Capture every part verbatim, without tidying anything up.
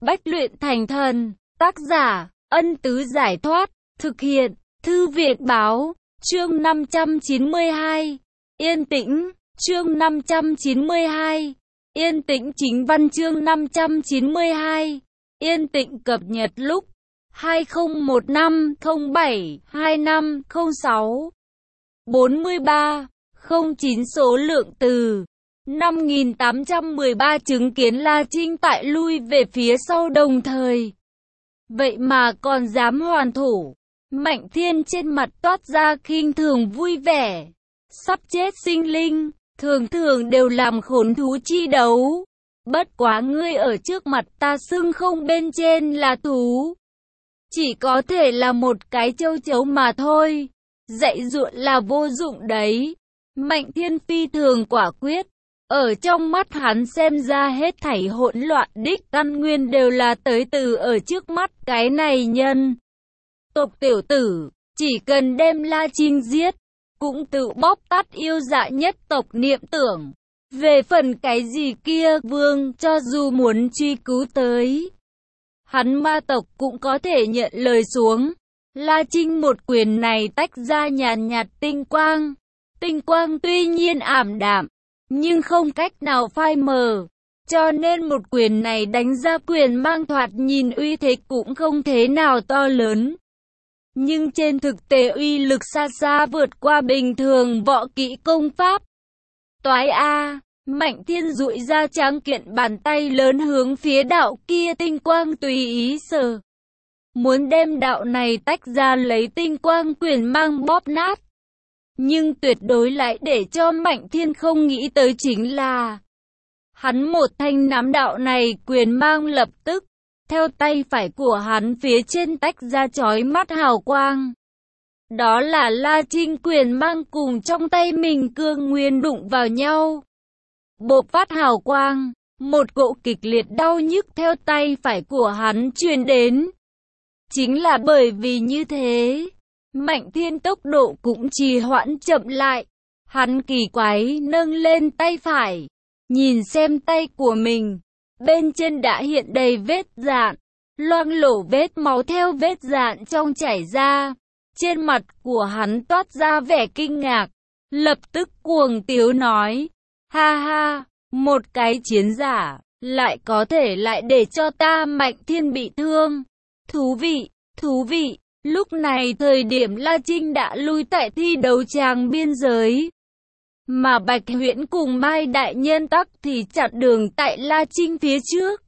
Bách luyện thành thần. Tác giả, Ân Tứ Giải Thoát. Thực hiện, Thư Viện Báo. Chương năm trăm chín mươi hai. Yên tĩnh. Chương năm trăm chín mươi hai. Yên tĩnh chính văn chương năm trăm chín mươi hai. Yên tĩnh cập nhật lúc hai không một năm không bảy hai năm không sáu. bốn mươi ba. không chín số lượng từ. năm nghìn tám trăm mười ba chứng kiến La Trinh tại lui về phía sau đồng thời. Vậy mà còn dám hoàn thủ. Mạnh Thiên trên mặt toát ra khinh thường vui vẻ. Sắp chết sinh linh, thường thường đều làm khốn thú chi đấu. Bất quá ngươi ở trước mặt ta xưng không bên trên là thú. Chỉ có thể là một cái châu chấu mà thôi. Dạy dụa là vô dụng đấy. Mạnh Thiên phi thường quả quyết. Ở trong mắt hắn xem ra hết thảy hỗn loạn đích căn nguyên đều là tới từ ở trước mắt cái này nhân tộc tiểu tử. Chỉ cần đem La Trinh giết, cũng tự bóp tắt yêu dạ nhất tộc niệm tưởng. Về phần cái gì kia vương cho dù muốn truy cứu tới, hắn ma tộc cũng có thể nhận lời xuống. La Trinh một quyền này tách ra nhàn nhạt tinh quang. Tinh quang tuy nhiên ảm đạm, nhưng không cách nào phai mờ. Cho nên một quyền này đánh ra quyền mang thoạt nhìn uy thế cũng không thế nào to lớn. Nhưng trên thực tế uy lực xa xa vượt qua bình thường võ kỹ công pháp. Toái A, Mạnh Thiên duỗi ra tráng kiện bàn tay lớn hướng phía đạo kia tinh quang tùy ý sờ. Muốn đem đạo này tách ra lấy tinh quang quyền mang bóp nát. Nhưng tuyệt đối lại để cho Mạnh Thiên không nghĩ tới chính là hắn một thanh nắm đạo này quyền mang lập tức theo tay phải của hắn phía trên tách ra chói mắt hào quang. Đó là La Trinh quyền mang cùng trong tay mình cương nguyên đụng vào nhau. Bộc phát hào quang, một cỗ kịch liệt đau nhức theo tay phải của hắn truyền đến. Chính là bởi vì như thế, Mạnh Thiên tốc độ cũng trì hoãn chậm lại. Hắn kỳ quái nâng lên tay phải, nhìn xem tay của mình. Bên trên đã hiện đầy vết dạn, loang lổ vết máu theo vết dạn trong chảy ra. Trên mặt của hắn toát ra vẻ kinh ngạc, lập tức cuồng tiếu nói, ha ha, một cái chiến giả, lại có thể lại để cho ta Mạnh Thiên bị thương. Thú vị, thú vị, lúc này thời điểm La Trinh đã lui tại thi đấu tràng biên giới. Mà Bạch Huyễn cùng Mai Đại Nhân tắc thì chặn đường tại La Trinh phía trước.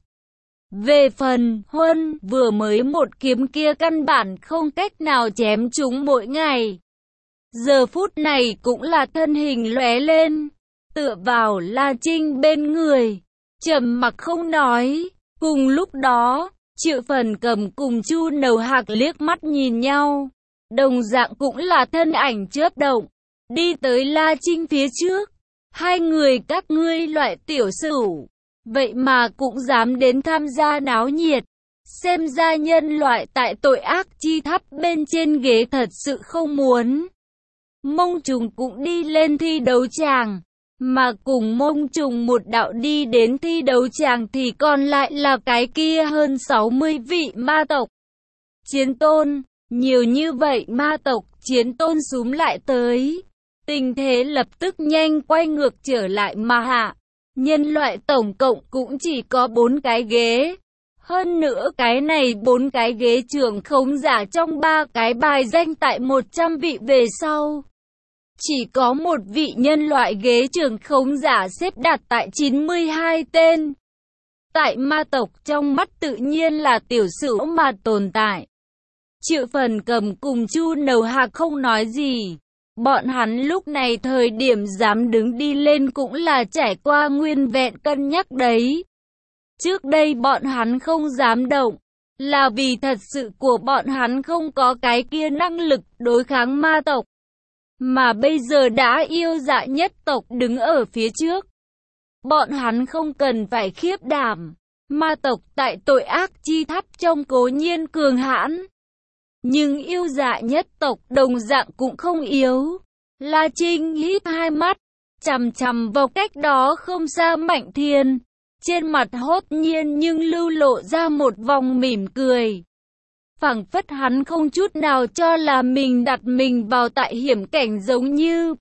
Về phần Huân, vừa mới một kiếm kia căn bản không cách nào chém chúng mỗi ngày. Giờ phút này cũng là thân hình lóe lên, tựa vào La Trinh bên người, trầm mặc không nói. Cùng lúc đó, Triệu Phần Cầm cùng Chu Nầu Hạc liếc mắt nhìn nhau, đồng dạng cũng là thân ảnh chớp động, đi tới La Trinh phía trước. Hai người các ngươi loại tiểu sửu, vậy mà cũng dám đến tham gia náo nhiệt. Xem ra nhân loại tại tội ác chi tháp bên trên ghế thật sự không muốn. Mông Trùng cũng đi lên thi đấu tràng, mà cùng Mông Trùng một đạo đi đến thi đấu tràng thì còn lại là cái kia hơn sáu mươi vị ma tộc. Chiến tôn, nhiều như vậy ma tộc chiến tôn súm lại tới. Tình thế lập tức nhanh quay ngược trở lại mà hạ. Nhân loại tổng cộng cũng chỉ có bốn cái ghế. Hơn nữa cái này bốn cái ghế trưởng khống giả trong ba cái bài danh tại một trăm vị về sau. Chỉ có một vị nhân loại ghế trưởng khống giả xếp đặt tại chín mươi hai tên. Tại ma tộc trong mắt tự nhiên là tiểu sửu mà tồn tại. Triệu Phần Cầm cùng Chu Nầu Hạc không nói gì. Bọn hắn lúc này thời điểm dám đứng đi lên cũng là trải qua nguyên vẹn cân nhắc đấy. Trước đây bọn hắn không dám động, là vì thật sự của bọn hắn không có cái kia năng lực đối kháng ma tộc. Mà bây giờ đã yêu dạ nhất tộc đứng ở phía trước. Bọn hắn không cần phải khiếp đảm. Ma tộc tại tội ác chi tháp trong cố nhiên cường hãn. Nhưng yêu dạ nhất tộc đồng dạng cũng không yếu. La Trinh híp hai mắt, chằm chằm vào cách đó không xa Mạnh Thiên. trên mặt hốt nhiên nhưng lưu lộ ra một vòng mỉm cười. Phảng phất hắn không chút nào cho là mình đặt mình vào tại hiểm cảnh giống như.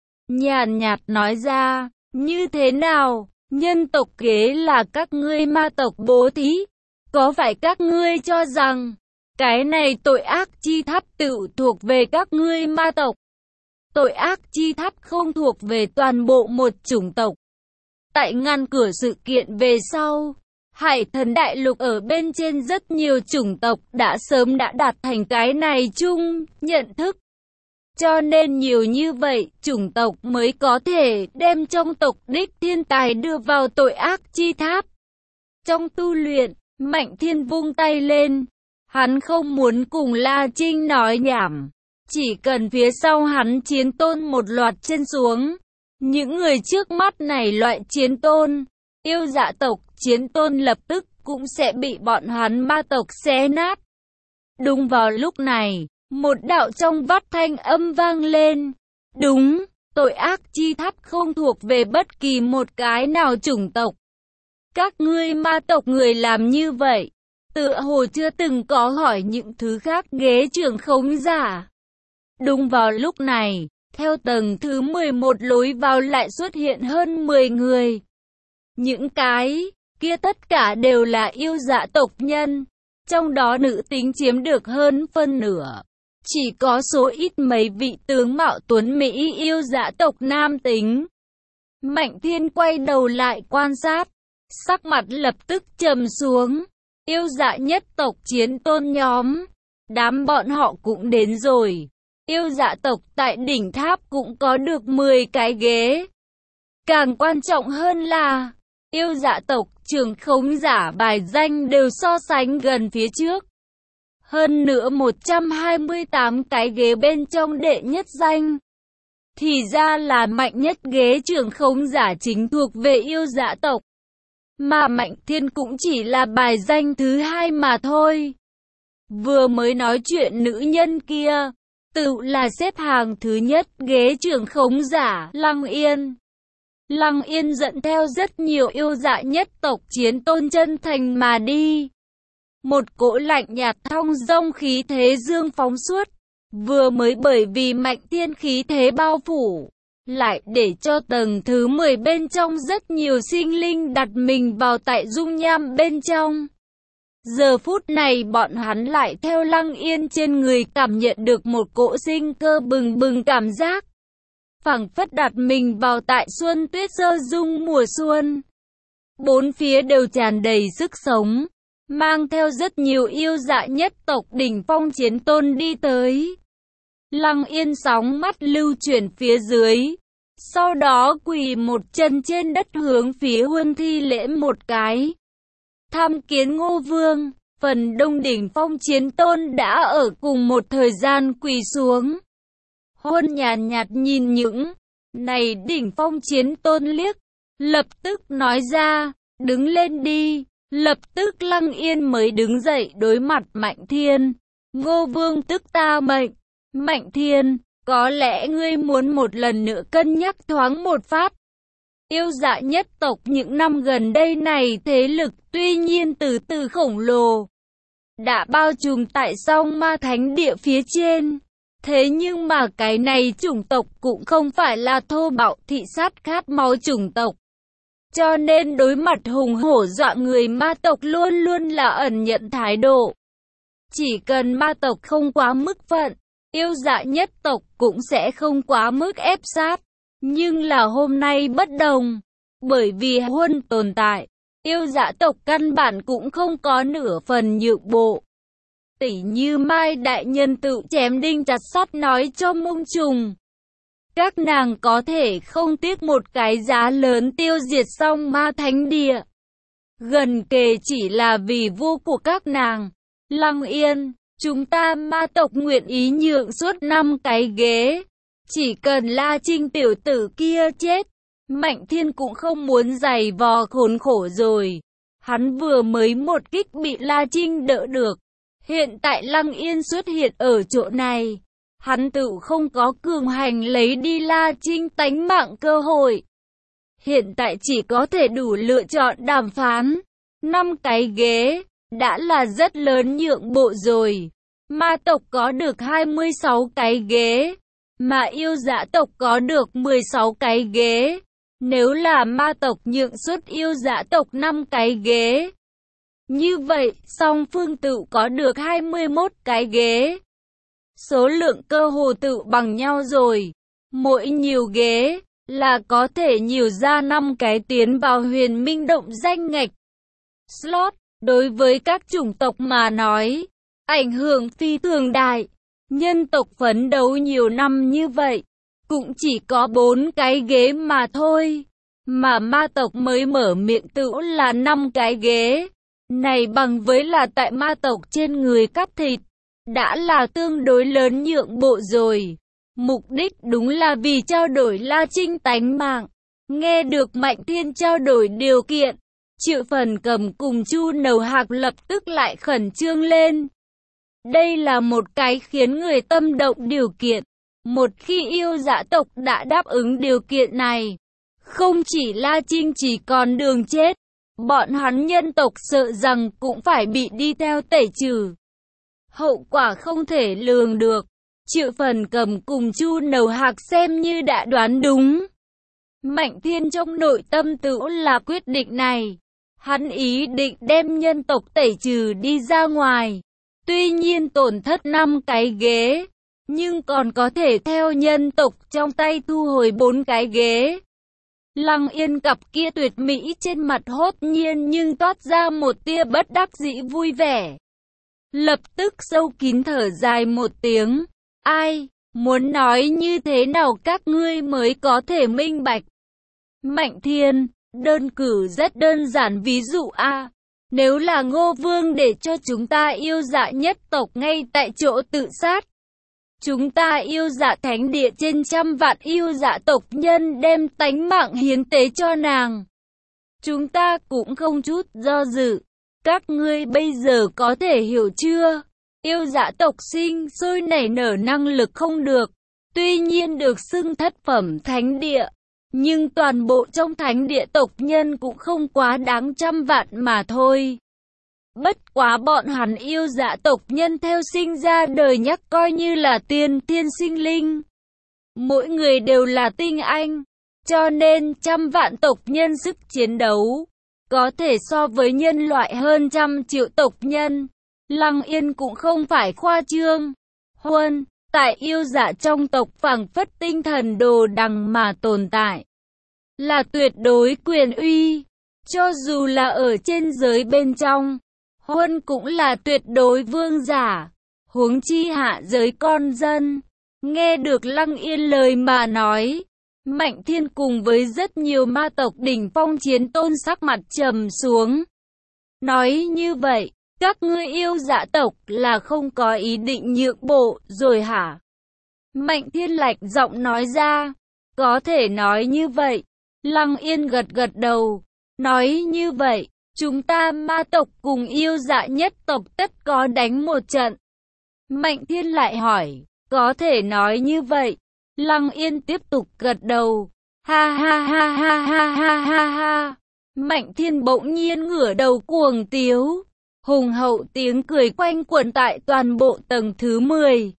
Nhàn nhạt nói ra, như thế nào, nhân tộc kế là các ngươi ma tộc bố thí, có phải các ngươi cho rằng, cái này tội ác chi tháp tự thuộc về các ngươi ma tộc? Tội ác chi tháp không thuộc về toàn bộ một chủng tộc. Tại ngăn cửa sự kiện về sau, Hải Thần Đại Lục ở bên trên rất nhiều chủng tộc đã sớm đã đạt thành cái này chung nhận thức. Cho nên nhiều như vậy, chủng tộc mới có thể đem trong tộc đích thiên tài đưa vào tội ác chi tháp. Trong tu luyện, Mạnh Thiên vung tay lên. Hắn không muốn cùng La Trinh nói nhảm. Chỉ cần phía sau hắn chiến tôn một loạt chân xuống. Những người trước mắt này loại chiến tôn, yêu dạ tộc chiến tôn lập tức cũng sẽ bị bọn hắn ma tộc xé nát. Đúng vào lúc này, một đạo trong vắt thanh âm vang lên. Đúng, tội ác chi tháp không thuộc về bất kỳ một cái nào chủng tộc. Các ngươi ma tộc người làm như vậy, tựa hồ chưa từng có hỏi những thứ khác ghế trưởng khống giả. Đúng vào lúc này, theo tầng thứ mười một lối vào lại xuất hiện hơn mười người. Những cái kia tất cả đều là yêu dạ tộc nhân, trong đó nữ tính chiếm được hơn phân nửa. Chỉ có số ít mấy vị tướng mạo tuấn Mỹ yêu dạ tộc nam tính. Mạnh Thiên quay đầu lại quan sát, sắc mặt lập tức trầm xuống. Yêu dạ nhất tộc chiến tôn nhóm, đám bọn họ cũng đến rồi. Yêu dạ tộc tại đỉnh tháp cũng có được mười cái ghế. Càng quan trọng hơn là, yêu dạ tộc trưởng khống giả bài danh đều so sánh gần phía trước. Hơn nữa một trăm hai mươi tám cái ghế bên trong đệ nhất danh. Thì ra là mạnh nhất ghế trưởng khống giả chính thuộc về yêu dạ tộc. Mà Mạnh Thiên cũng chỉ là bài danh thứ hai mà thôi. Vừa mới nói chuyện nữ nhân kia, tự là xếp hàng thứ nhất ghế trưởng khống giả Lăng Yên. Lăng Yên dẫn theo rất nhiều yêu dạ nhất tộc chiến tôn chân thành mà đi. Một cỗ lạnh nhạt thong dong khí thế dương phóng suốt, vừa mới bởi vì Mạnh Thiên khí thế bao phủ, lại để cho tầng thứ mười bên trong rất nhiều sinh linh đặt mình vào tại dung nham bên trong. Giờ phút này bọn hắn lại theo Lăng Yên trên người cảm nhận được một cỗ sinh cơ bừng bừng cảm giác. Phảng phất đặt mình vào tại xuân tuyết rơi rung mùa xuân. Bốn phía đều tràn đầy sức sống, mang theo rất nhiều yêu dạ nhất tộc đỉnh phong chiến tôn đi tới. Lăng Yên sóng mắt lưu chuyển phía dưới, sau đó quỳ một chân trên đất hướng phía Huân thi lễ một cái. Tham kiến Ngô Vương, phần đông đỉnh phong chiến tôn đã ở cùng một thời gian quỳ xuống. Huân nhàn nhạt nhìn những này đỉnh phong chiến tôn liếc, lập tức nói ra, đứng lên đi. Lập tức Lăng Yên mới đứng dậy đối mặt Mạnh Thiên. Ngô Vương tức ta mệnh. Mạnh Thiên, có lẽ ngươi muốn một lần nữa cân nhắc thoáng một phát. Yêu dạ nhất tộc những năm gần đây này thế lực tuy nhiên từ từ khổng lồ, đã bao trùm tại song ma thánh địa phía trên. Thế nhưng mà cái này chủng tộc cũng không phải là thô bạo thị sát khát máu chủng tộc. Cho nên đối mặt hùng hổ dọa người ma tộc luôn luôn là ẩn nhận thái độ. Chỉ cần ma tộc không quá mức phận, yêu dạ nhất tộc cũng sẽ không quá mức ép sát. Nhưng là hôm nay bất đồng, bởi vì Huân tồn tại, yêu dạ tộc căn bản cũng không có nửa phần nhượng bộ. Tỉ như Mai đại nhân tự chém đinh chặt sắt nói cho Mông Trùng. Các nàng có thể không tiếc một cái giá lớn tiêu diệt xong ma thánh địa. Gần kề chỉ là vì vua của các nàng. Lăng Yên, chúng ta ma tộc nguyện ý nhượng suốt năm cái ghế. Chỉ cần La Trinh tiểu tử kia chết, Mạnh Thiên cũng không muốn giày vò khốn khổ rồi. Hắn vừa mới một kích bị La Trinh đỡ được. Hiện tại Lăng Yên xuất hiện ở chỗ này. Hắn tự không có cường hành lấy đi La Trinh tánh mạng cơ hội. hiện tại chỉ có thể đủ lựa chọn đàm phán. Năm cái ghế, đã là rất lớn nhượng bộ rồi. Ma tộc có được hai mươi sáu cái ghế, mà yêu dã tộc có được mười sáu cái ghế. Nếu là ma tộc nhượng suất yêu dã tộc năm cái ghế, như vậy song phương tự có được hai mươi mốt cái ghế. Số lượng cơ hồ tự bằng nhau rồi. Mỗi nhiều ghế là có thể nhiều ra năm cái tiến vào huyền minh động danh ngạch slot. Đối với các chủng tộc mà nói, ảnh hưởng phi thường đại. Nhân tộc phấn đấu nhiều năm như vậy, cũng chỉ có bốn cái ghế mà thôi. Mà ma tộc mới mở miệng tự là năm cái ghế. Này bằng với là tại ma tộc trên người cắt thịt, đã là tương đối lớn nhượng bộ rồi. Mục đích đúng là vì trao đổi La Trinh tánh mạng. Nghe được Mạnh Thiên trao đổi điều kiện, Triệu Phần Cầm cùng Chu Nầu Hạc lập tức lại khẩn trương lên. Đây là một cái khiến người tâm động điều kiện. Một khi yêu dã tộc đã đáp ứng điều kiện này, không chỉ La Trinh chỉ còn đường chết, bọn hắn nhân tộc sợ rằng cũng phải bị đi theo tẩy trừ. Hậu quả không thể lường được. Triệu Phần Cầm cùng Chu Nầu Hạc xem như đã đoán đúng. Mạnh Thiên trong nội tâm tự là quyết định này. Hắn ý định đem nhân tộc tẩy trừ đi ra ngoài. Tuy nhiên tổn thất năm cái ghế, nhưng còn có thể theo nhân tộc trong tay thu hồi bốn cái ghế. Lăng Yên cặp kia tuyệt mỹ trên mặt hốt nhiên nhưng toát ra một tia bất đắc dĩ vui vẻ. Lập tức sâu kín thở dài một tiếng. Ai, muốn nói như thế nào các ngươi mới có thể minh bạch? Mạnh Thiên, đơn cử rất đơn giản ví dụ a, nếu là Ngô Vương để cho chúng ta yêu dạ nhất tộc ngay tại chỗ tự sát, chúng ta yêu dạ thánh địa trên trăm vạn yêu dạ tộc nhân đem tánh mạng hiến tế cho nàng, chúng ta cũng không chút do dự. Các ngươi bây giờ có thể hiểu chưa? Yêu dã tộc sinh sôi nảy nở năng lực không được, tuy nhiên được xưng thất phẩm thánh địa, nhưng toàn bộ trong thánh địa tộc nhân cũng không quá đáng trăm vạn mà thôi. Bất quá bọn hắn yêu dã tộc nhân theo sinh ra đời nhắc coi như là tiên thiên sinh linh. Mỗi người đều là tinh anh, cho nên trăm vạn tộc nhân sức chiến đấu có thể so với nhân loại hơn trăm triệu tộc nhân. Lăng Yên cũng không phải khoa trương. Huân, tại yêu dạ trong tộc phảng phất tinh thần đồ đằng mà tồn tại, là tuyệt đối quyền uy. Cho dù là ở trên giới bên trong, Huân cũng là tuyệt đối vương giả, huống chi hạ giới con dân. Nghe được Lăng Yên lời mà nói, Mạnh Thiên cùng với rất nhiều ma tộc đỉnh phong chiến tôn sắc mặt trầm xuống. Nói như vậy, các ngươi yêu dạ tộc là không có ý định nhượng bộ rồi hả? Mạnh Thiên lạnh giọng nói ra. Có thể nói như vậy. Lăng Yên gật gật đầu. Nói như vậy, chúng ta ma tộc cùng yêu dạ nhất tộc tất có đánh một trận. Mạnh Thiên lại hỏi. Có thể nói như vậy. Lăng Yên tiếp tục gật đầu. Ha ha ha ha ha ha ha ha. Mạnh Thiên bỗng nhiên ngửa đầu cuồng tiếu. Hùng hậu tiếng cười quanh quẩn tại toàn bộ tầng thứ mười.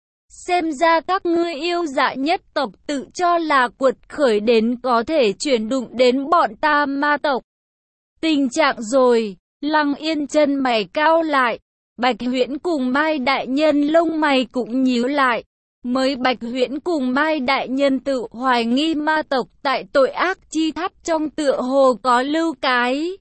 Xem ra các ngươi yêu dạ nhất tộc tự cho là cuột khởi đến có thể chuyển đụng đến bọn ta ma tộc. Tình trạng rồi, Lăng Yên chân mày cao lại. Bạch Huyễn cùng Mai Đại Nhân lông mày cũng nhíu lại. Mới Bạch Huyễn cùng Mai Đại Nhân tự hoài nghi ma tộc tại tội ác chi tháp trong tựa hồ có lưu cái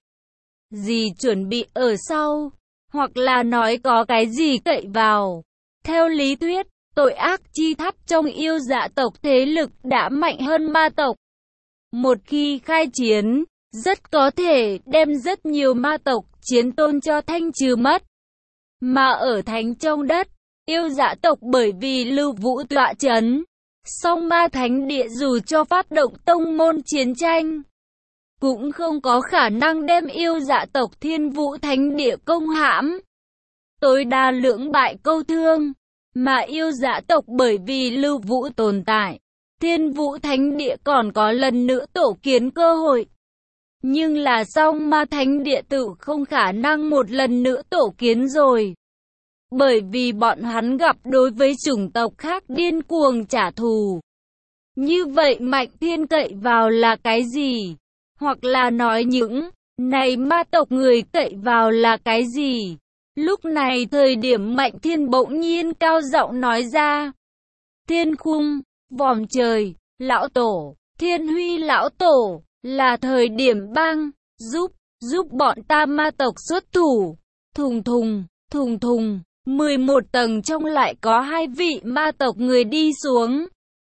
gì chuẩn bị ở sau, hoặc là nói có cái gì cậy vào. Theo lý thuyết, tội ác chi tháp trong yêu dạ tộc thế lực đã mạnh hơn ma tộc. Một khi khai chiến, rất có thể đem rất nhiều ma tộc chiến tôn cho thanh trừ mất. Mà ở thánh trong đất, yêu dạ tộc bởi vì Lưu Vũ tọa chấn, song ma thánh địa dù cho phát động tông môn chiến tranh, cũng không có khả năng đem yêu dạ tộc Thiên Vũ Thánh Địa công hãm. Tối đa lưỡng bại câu thương, mà yêu dạ tộc bởi vì Lưu Vũ tồn tại, Thiên Vũ Thánh Địa còn có lần nữa tổ kiến cơ hội. Nhưng là Song Ma Thánh Địa tự không khả năng một lần nữa tổ kiến rồi. Bởi vì bọn hắn gặp đối với chủng tộc khác điên cuồng trả thù. Như vậy Mạnh Thiên cậy vào là cái gì? Hoặc là nói những này ma tộc người cậy vào là cái gì? Lúc này thời điểm Mạnh Thiên bỗng nhiên cao giọng nói ra. Thiên khung, vòm trời, lão tổ, Thiên Huy lão tổ, là thời điểm bang, giúp, giúp bọn ta ma tộc xuất thủ. Thùng thùng, thùng thùng, mười một tầng trong lại có hai vị ma tộc người đi xuống.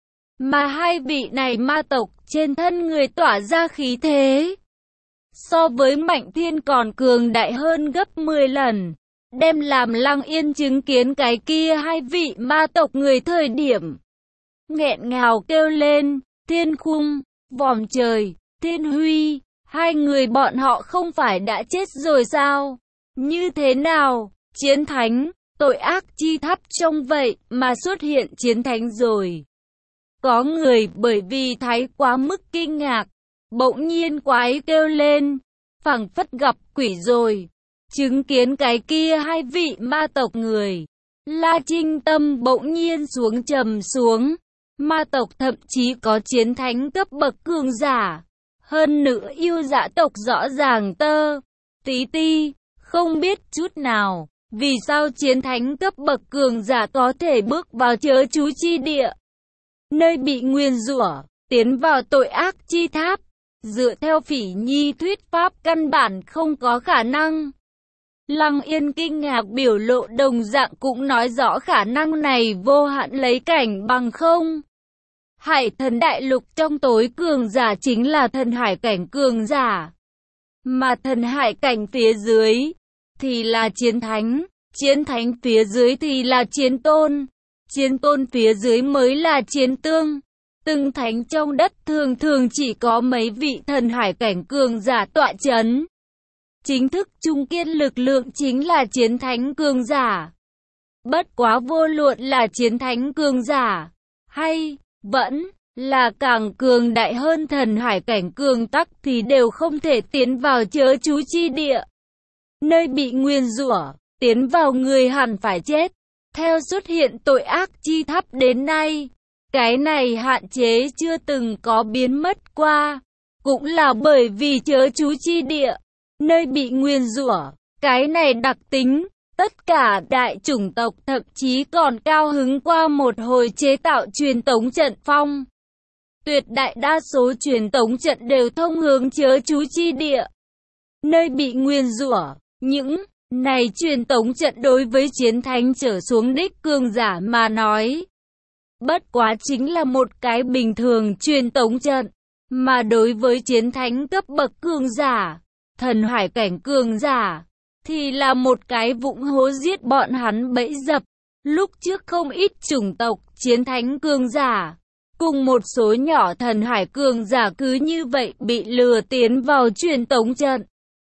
Mà hai vị này ma tộc trên thân người tỏa ra khí thế. So với Mạnh Thiên còn cường đại hơn gấp mười lần. Đem làm Lăng Yên chứng kiến cái kia hai vị ma tộc người thời điểm. Nghẹn ngào kêu lên, Thiên khung, vòm trời, Thiên Huy, hai người bọn họ không phải đã chết rồi sao? Như thế nào? Chiến thánh, tội ác chi thắp trong vậy mà xuất hiện chiến thánh rồi. Có người bởi vì thấy quá mức kinh ngạc, bỗng nhiên quái kêu lên, phảng phất gặp quỷ rồi. Chứng kiến cái kia hai vị ma tộc người, La Trinh tâm bỗng nhiên xuống trầm xuống. Ma tộc thậm chí có chiến thánh cấp bậc cường giả. Hơn nữa yêu dạ tộc rõ ràng tơ, tí ti, không biết chút nào. Vì sao chiến thánh cấp bậc cường giả có thể bước vào chớ chú chi địa, nơi bị nguyền rủa, tiến vào tội ác chi tháp? Dựa theo Phỉ Nhi thuyết pháp căn bản không có khả năng. Lăng Yên kinh ngạc biểu lộ đồng dạng cũng nói rõ khả năng này vô hạn lấy cảnh bằng không. Hải thần đại lục trong tối cường giả chính là thần hải cảnh cường giả. Mà thần hải cảnh phía dưới thì là chiến thánh, chiến thánh phía dưới thì là chiến tôn, chiến tôn phía dưới mới là chiến tương. Từng thánh trong đất thường thường chỉ có mấy vị thần hải cảnh cường giả tọa chấn. Chính thức trung kiên lực lượng chính là chiến thánh cường giả. Bất quá vô luận là chiến thánh cường giả, hay vẫn là càng cường đại hơn thần hải cảnh cường tắc thì đều không thể tiến vào chớ chú chi địa. Nơi bị nguyền rủa, tiến vào người hẳn phải chết. Theo xuất hiện tội ác chi tháp đến nay, cái này hạn chế chưa từng có biến mất qua. Cũng là bởi vì chớ chú chi địa, nơi bị nguyền rủa, cái này đặc tính, tất cả đại chủng tộc thậm chí còn cao hứng qua một hồi chế tạo truyền tống trận phong. Tuyệt đại đa số truyền tống trận đều thông hướng chớ chú chi địa, nơi bị nguyền rủa. Những này truyền tống trận đối với chiến thánh trở xuống đích cường giả mà nói, bất quá chính là một cái bình thường truyền tống trận. Mà đối với chiến thánh cấp bậc cường giả, thần hải cảnh cường giả, thì là một cái vũng hố giết bọn hắn bẫy dập. Lúc trước không ít chủng tộc chiến thánh cường giả, cùng một số nhỏ thần hải cường giả cứ như vậy bị lừa tiến vào truyền tống trận.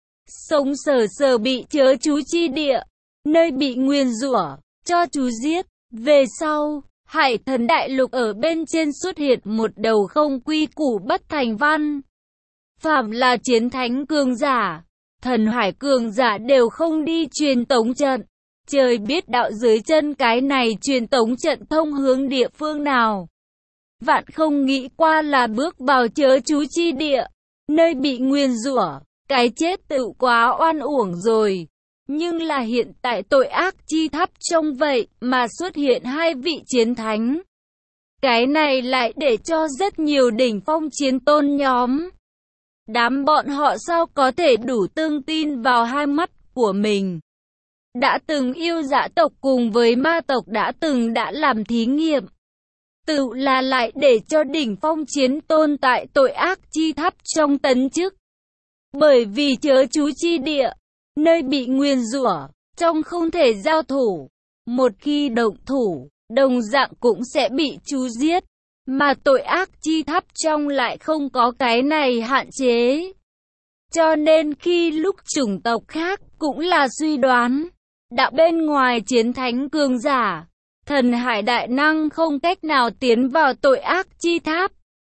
Sống sờ sờ bị chớ chú chi địa, nơi bị nguyền rủa, cho chú giết. Về sau, Hải thần đại lục ở bên trên xuất hiện một đầu không quy củ bất thành văn. Phạm là chiến thánh cường giả, thần hải cường giả đều không đi truyền tống trận. Trời biết đạo dưới chân cái này truyền tống trận thông hướng địa phương nào. Vạn không nghĩ qua là bước vào chớ chú chi địa, nơi bị nguyền rủa, cái chết tự quá oan uổng rồi. Nhưng là hiện tại tội ác chi thắp trong vậy mà xuất hiện hai vị chiến thánh. Cái này lại để cho rất nhiều đỉnh phong chiến tôn nhóm. Đám bọn họ sao có thể đủ tương tin vào hai mắt của mình. Đã từng yêu dã tộc cùng với ma tộc đã từng đã làm thí nghiệm. Tự là lại để cho đỉnh phong chiến tôn tại tội ác chi thắp trong tấn chức. Bởi vì chớ chú chi địa, nơi bị nguyền rủa, trong không thể giao thủ. Một khi động thủ, đồng dạng cũng sẽ bị chú giết. Mà tội ác chi thắp trong lại không có cái này hạn chế. Cho nên khi lúc chủng tộc khác cũng là suy đoán, đạo bên ngoài chiến thánh cường giả, thần hải đại năng không cách nào tiến vào tội ác chi tháp.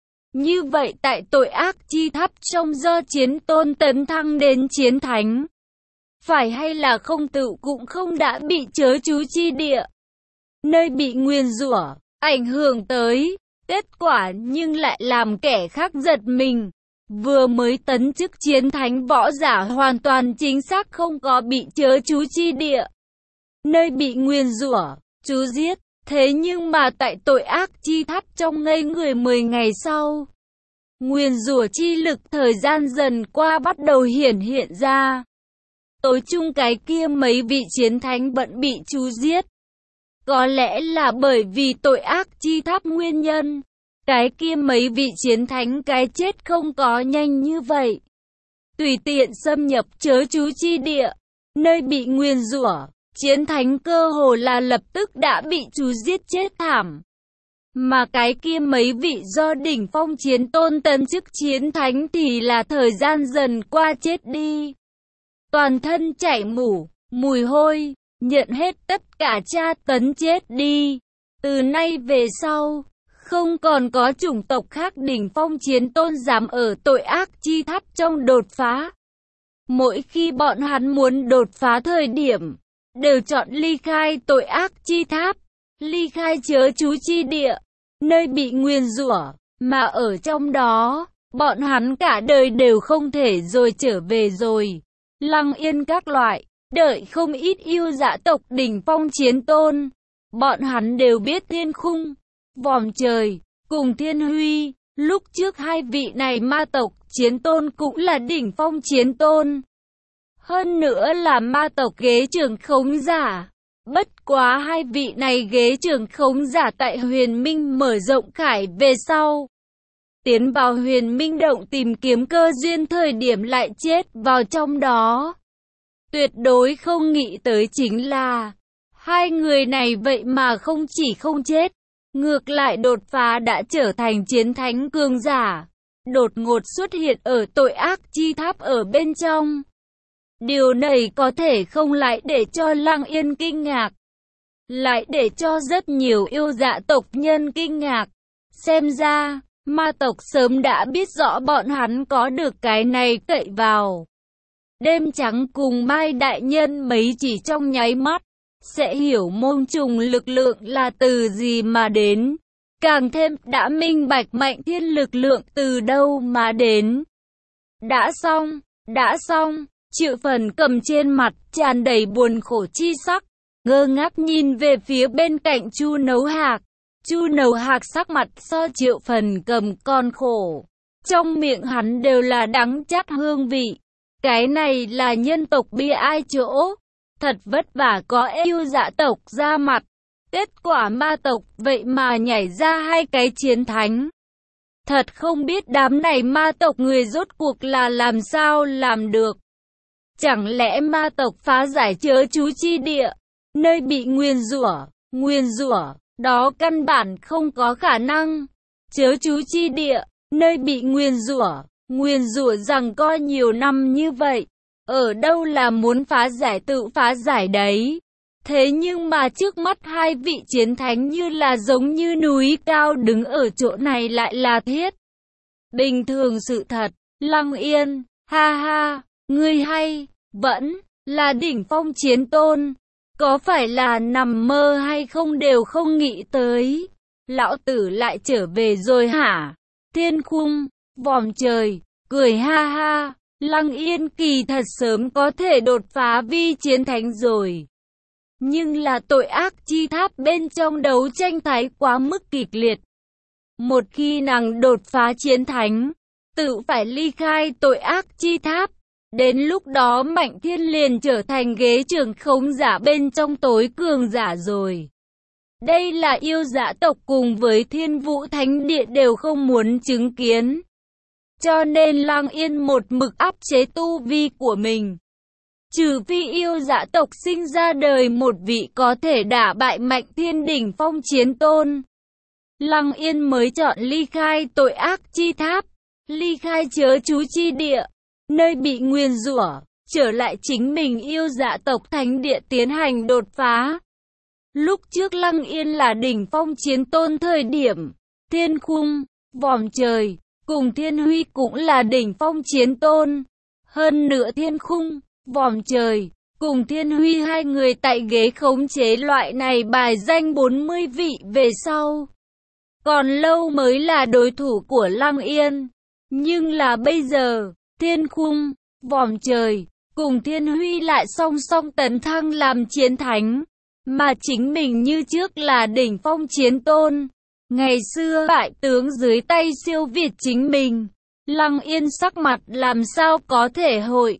Như vậy tại tội ác chi tháp trong do chiến tôn tấn thăng đến chiến thánh, phải hay là không tự cũng không đã bị chớ chú chi địa, nơi bị nguyền rủa, ảnh hưởng tới kết quả nhưng lại làm kẻ khác giật mình. Vừa mới tấn chức chiến thánh võ giả hoàn toàn chính xác không có bị chớ chú chi địa, nơi bị nguyền rủa, chú giết. Thế nhưng mà tại tội ác chi tháp trong ngây người mười ngày sau, nguyền rủa chi lực thời gian dần qua bắt đầu hiển hiện ra. Tối chung cái kia mấy vị chiến thánh bận bị chú giết. Có lẽ là bởi vì tội ác chi tháp nguyên nhân, cái kia mấy vị chiến thánh cái chết không có nhanh như vậy. Tùy tiện xâm nhập chớ chú chi địa, nơi bị nguyền rủa, chiến thánh cơ hồ là lập tức đã bị chú giết chết thảm. Mà cái kia mấy vị do đỉnh phong chiến tôn tấn chức chiến thánh thì là thời gian dần qua chết đi. Toàn thân chảy mủ, mùi hôi, nhận hết tất cả tra tấn chết đi. Từ nay về sau, không còn có chủng tộc khác đỉnh phong chiến tôn dám ở tội ác chi tháp trong đột phá. Mỗi khi bọn hắn muốn đột phá thời điểm, đều chọn ly khai tội ác chi tháp, ly khai chớ chú chi địa, nơi bị nguyền rủa, mà ở trong đó, bọn hắn cả đời đều không thể rồi trở về rồi. Lăng Yên các loại, đợi không ít yêu dã tộc đỉnh phong chiến tôn, bọn hắn đều biết Thiên Khung, Vòm Trời, cùng Thiên Huy, lúc trước hai vị này ma tộc chiến tôn cũng là đỉnh phong chiến tôn. Hơn nữa là ma tộc ghế trưởng khống giả. Bất quá hai vị này ghế trưởng khống giả tại Huyền Minh mở rộng khải về sau, tiến vào Huyền Minh động tìm kiếm cơ duyên thời điểm lại chết vào trong đó. Tuyệt đối không nghĩ tới chính là hai người này vậy mà không chỉ không chết, ngược lại đột phá đã trở thành chiến thánh cường giả, đột ngột xuất hiện ở tội ác chi tháp ở bên trong. Điều này có thể không lại để cho Lăng Yên kinh ngạc, lại để cho rất nhiều yêu dạ tộc nhân kinh ngạc. Xem ra, ma tộc sớm đã biết rõ bọn hắn có được cái này cậy vào. Đêm trắng cùng Mai Đại Nhân mấy chỉ trong nháy mắt, sẽ hiểu môn trùng lực lượng là từ gì mà đến. Càng thêm đã minh bạch Mạnh Thiên lực lượng từ đâu mà đến. Đã xong, đã xong. Triệu Phần cầm trên mặt tràn đầy buồn khổ chi sắc, ngơ ngác nhìn về phía bên cạnh Chu Nấu Hạc. Chu Nấu Hạc sắc mặt so Triệu Phần cầm còn khổ, trong miệng hắn đều là đắng chát hương vị. Cái này là nhân tộc bi ai chỗ, thật vất vả có yêu dạ tộc ra mặt, kết quả ma tộc vậy mà nhảy ra hai cái chiến thánh. Thật không biết đám này ma tộc người rốt cuộc là làm sao làm được. Chẳng lẽ ma tộc phá giải chớ chú chi địa, nơi bị nguyền rủa, nguyền rủa, đó căn bản không có khả năng. Chớ chú chi địa, nơi bị nguyền rủa, nguyền rủa rằng co nhiều năm như vậy, ở đâu là muốn phá giải tự phá giải đấy. Thế nhưng mà trước mắt hai vị chiến thánh như là giống như núi cao đứng ở chỗ này lại là thiết. Bình thường sự thật, Lăng Yên, ha ha, ngươi hay, vẫn là đỉnh phong chiến tôn. Có phải là nằm mơ hay không đều không nghĩ tới. Lão tử lại trở về rồi hả? Thiên Khung, Vòm Trời, cười ha ha. Lăng Yên kỳ thật sớm có thể đột phá vi chiến thánh rồi. Nhưng là tội ác chi tháp bên trong đấu tranh thái quá mức kịch liệt. Một khi nàng đột phá chiến thánh, tự phải ly khai tội ác chi tháp. Đến lúc đó Mạnh Thiên liền trở thành ghế trưởng khống giả bên trong tối cường giả rồi. Đây là yêu dã tộc cùng với Thiên Vũ Thánh Địa đều không muốn chứng kiến. Cho nên Lăng Yên một mực áp chế tu vi của mình. Trừ phi yêu dã tộc sinh ra đời một vị có thể đả bại Mạnh Thiên đỉnh phong chiến tôn, Lăng Yên mới chọn ly khai tội ác chi tháp, ly khai chớ chú chi địa, nơi bị nguyền rủa, trở lại chính mình yêu dạ tộc thánh địa tiến hành đột phá. Lúc trước Lăng Yên là đỉnh phong chiến tôn thời điểm, Thiên Khung, Vòm Trời, cùng Thiên Huy cũng là đỉnh phong chiến tôn. Hơn nữa Thiên Khung, Vòm Trời, cùng Thiên Huy hai người tại ghế khống chế loại này bài danh bốn mươi vị về sau. Còn lâu mới là đối thủ của Lăng Yên. Nhưng là bây giờ, Thiên Khung, Vòm Trời, cùng Thiên Huy lại song song tấn thăng làm chiến thánh. Mà chính mình như trước là đỉnh phong chiến tôn. Ngày xưa bại tướng dưới tay siêu việt chính mình. Lăng Yên sắc mặt làm sao có thể hội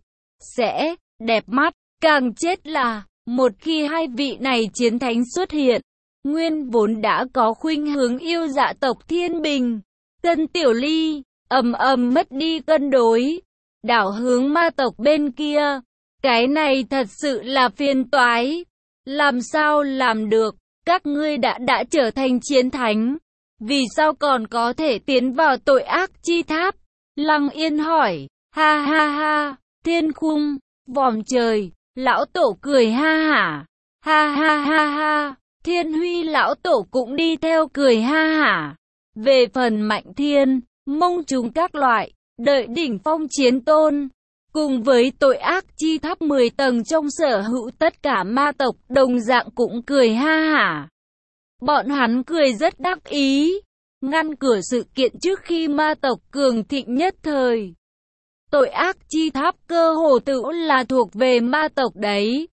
sẽ đẹp mắt. Càng chết là, một khi hai vị này chiến thánh xuất hiện, nguyên vốn đã có khuynh hướng yêu dạ tộc Thiên Bình, Tân Tiểu Ly, ầm ầm mất đi cân đối, đảo hướng ma tộc bên kia. Cái này thật sự là phiền toái. Làm sao làm được, các ngươi đã đã trở thành chiến thánh, vì sao còn có thể tiến vào tội ác chi tháp? Lăng Yên hỏi, ha ha ha, Thiên Khung, Vòm Trời, lão tổ cười ha hả, ha ha ha ha, Thiên Huy lão tổ cũng đi theo cười ha hả. Về phần Mạnh Thiên, Mông Trùng các loại, đợi đỉnh phong chiến tôn, cùng với tội ác chi tháp mười tầng trong sở hữu tất cả ma tộc đồng dạng cũng cười ha hả. Bọn hắn cười rất đắc ý, ngăn cửa sự kiện trước khi ma tộc cường thịnh nhất thời. Tội ác chi tháp cơ hồ tự là thuộc về ma tộc đấy.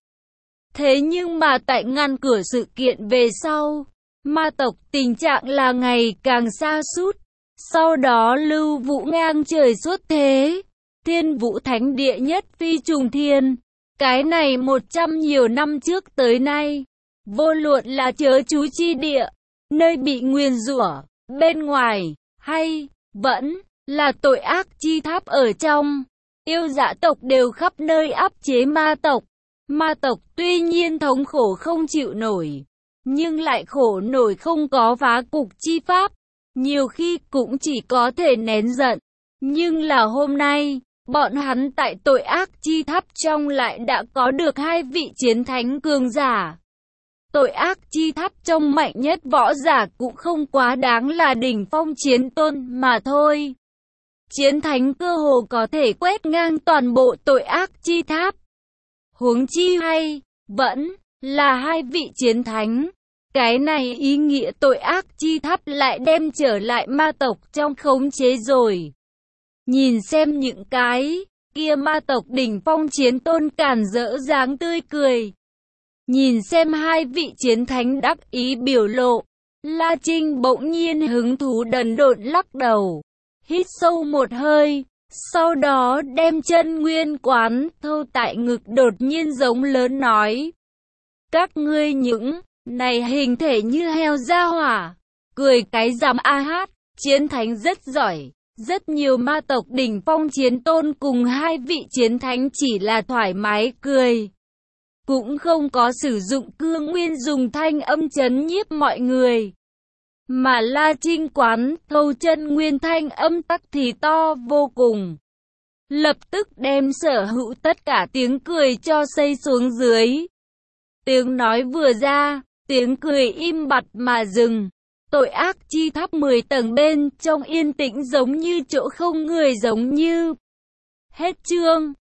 Thế nhưng mà tại ngăn cửa sự kiện về sau, ma tộc tình trạng là ngày càng sa sút. Sau đó Lưu Vũ ngang trời xuất thế. Thiên Vũ Thánh Địa nhất phi trùng thiên. Cái này một trăm nhiều năm trước tới nay, vô luận là chớ chú chi địa, nơi bị nguyền rủa, bên ngoài, hay vẫn là tội ác chi tháp ở trong, yêu dạ tộc đều khắp nơi áp chế ma tộc. Ma tộc tuy nhiên thống khổ không chịu nổi, nhưng lại khổ nổi không có phá cục chi pháp, nhiều khi cũng chỉ có thể nén giận. Nhưng là hôm nay, bọn hắn tại tội ác chi tháp trong lại đã có được hai vị chiến thánh cường giả. Tội ác chi tháp trong mạnh nhất võ giả cũng không quá đáng là đỉnh phong chiến tôn mà thôi. Chiến thánh cơ hồ có thể quét ngang toàn bộ tội ác chi tháp. Huống chi hay, vẫn là hai vị chiến thánh. Cái này ý nghĩa tội ác chi tháp lại đem trở lại ma tộc trong khống chế rồi. Nhìn xem những cái kia ma tộc đỉnh phong chiến tôn càn rỡ dáng tươi cười. Nhìn xem hai vị chiến thánh đắc ý biểu lộ. La Trinh bỗng nhiên hứng thú đần độn lắc đầu. Hít sâu một hơi. Sau đó đem chân nguyên quán thâu tại ngực đột nhiên giống lớn nói. Các ngươi những này hình thể như heo ra hỏa. Cười cái rằm a hát. Chiến thánh rất giỏi. Rất nhiều ma tộc đỉnh phong chiến tôn cùng hai vị chiến thánh chỉ là thoải mái cười. Cũng không có sử dụng cương nguyên dùng thanh âm chấn nhiếp mọi người. Mà La Trinh quán thâu chân nguyên thanh âm tắc thì to vô cùng. Lập tức đem sở hữu tất cả tiếng cười cho xây xuống dưới. Tiếng nói vừa ra, tiếng cười im bặt mà dừng. Tội ác chi tháp mười tầng bên trong yên tĩnh giống như chỗ không người giống như. Hết chương.